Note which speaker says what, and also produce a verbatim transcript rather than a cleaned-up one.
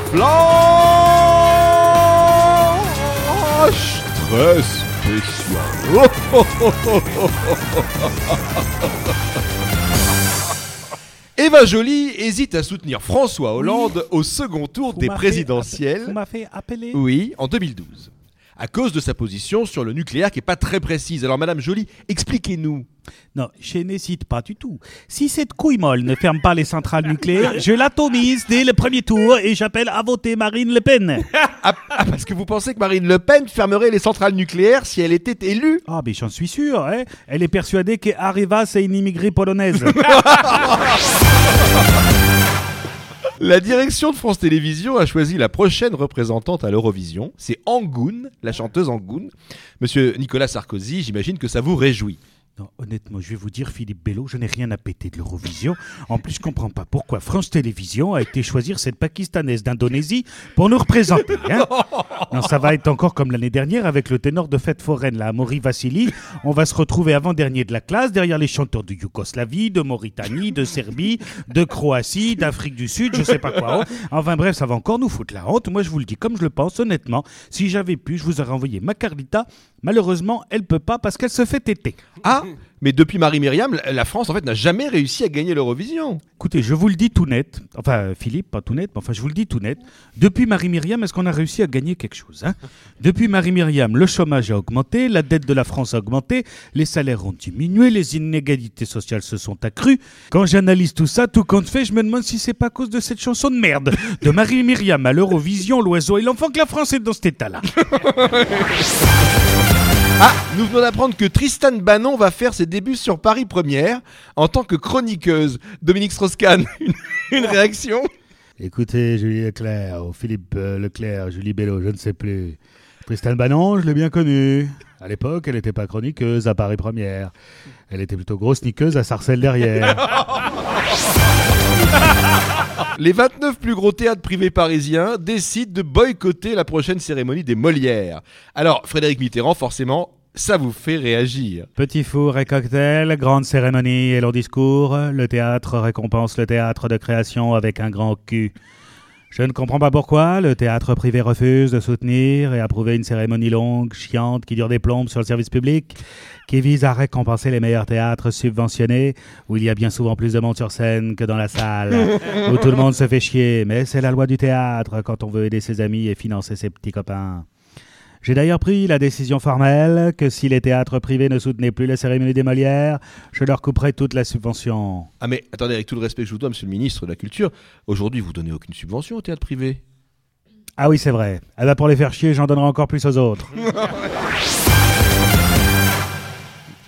Speaker 1: Flash très spécial. Eva Joly hésite à soutenir François Hollande oui. au second tour
Speaker 2: vous
Speaker 1: des présidentielles.
Speaker 2: Vous m'avez appelé.
Speaker 1: Oui, en deux mille douze. À cause de sa position sur le nucléaire qui n'est pas très précise. Alors Madame Joly, expliquez-nous.
Speaker 2: Non, je n'hésite pas du tout. Si cette couille molle ne ferme pas les centrales nucléaires, je l'atomise dès le premier tour et j'appelle à voter Marine Le Pen.
Speaker 1: Ah, ah, parce que vous pensez que Marine Le Pen fermerait les centrales nucléaires si elle était élue?
Speaker 2: Ah, mais j'en suis sûr. Hein. Elle est persuadée qu'Areva, c'est une immigrée polonaise.
Speaker 1: La direction de France Télévisions a choisi la prochaine représentante à l'Eurovision. C'est Angoune, la chanteuse Angoune. Monsieur Nicolas Sarkozy, j'imagine que ça vous réjouit.
Speaker 2: Non, honnêtement, je vais vous dire, Philippe Bello, je n'ai rien à péter de l'Eurovision. En plus, je ne comprends pas pourquoi France Télévisions a été choisir cette Pakistanaise d'Indonésie pour nous représenter. Hein. Non, ça va être encore comme l'année dernière avec le ténor de fête foraine, là, Amaury Vassili. On va se retrouver avant-dernier de la classe, derrière les chanteurs de Yougoslavie, de Mauritanie, de Serbie, de Croatie, d'Afrique du Sud, je sais pas quoi. Enfin bref, ça va encore nous foutre la honte. Moi, je vous le dis comme je le pense, honnêtement. Si j'avais pu, je vous aurais envoyé ma Carlita. Malheureusement, elle peut pas parce qu'elle se fait téter.
Speaker 1: Ah, mais depuis Marie-Myriam, la France en fait n'a jamais réussi à gagner l'Eurovision.
Speaker 2: Écoutez, je vous le dis tout net. Enfin, Philippe, pas tout net, mais enfin, je vous le dis tout net. Depuis Marie-Myriam, est-ce qu'on a réussi à gagner quelque chose hein Depuis Marie-Myriam, le chômage a augmenté, la dette de la France a augmenté, les salaires ont diminué, les inégalités sociales se sont accrues. Quand j'analyse tout ça, tout compte fait, je me demande si c'est pas à cause de cette chanson de merde de Marie-Myriam à l'Eurovision, l'oiseau et l'enfant que la France est dans cet état-là.
Speaker 1: Ah, nous venons d'apprendre que Tristan Banon va faire ses débuts sur Paris Première en tant que chroniqueuse. Dominique Strauss-Kahn, une, une réaction?
Speaker 2: Écoutez, Julie Leclerc, ou Philippe euh, Leclerc, Julie Bello, je ne sais plus. Tristan Banon, je l'ai bien connue. À l'époque, elle n'était pas chroniqueuse à Paris Première. Elle était plutôt grosse niqueuse à Sarcelles derrière.
Speaker 1: Les vingt-neuf plus gros théâtres privés parisiens décident de boycotter la prochaine cérémonie des Molières. Alors, Frédéric Mitterrand, forcément, ça vous fait réagir.
Speaker 2: Petit four et cocktail, grande cérémonie et long discours. Le théâtre récompense le théâtre de création avec un grand cul. Je ne comprends pas pourquoi le théâtre privé refuse de soutenir et approuver une cérémonie longue, chiante, qui dure des plombes sur le service public, qui vise à récompenser les meilleurs théâtres subventionnés, où il y a bien souvent plus de monde sur scène que dans la salle, où tout le monde se fait chier. Mais c'est la loi du théâtre quand on veut aider ses amis et financer ses petits copains. J'ai d'ailleurs pris la décision formelle que si les théâtres privés ne soutenaient plus la cérémonie des Molières, je leur couperais toute la subvention.
Speaker 1: Ah mais attendez, avec tout le respect que je vous dois, monsieur le ministre de la Culture, aujourd'hui vous donnez aucune subvention au théâtre privé.
Speaker 2: Ah oui, c'est vrai. Eh ben pour les faire chier, j'en donnerai encore plus aux autres.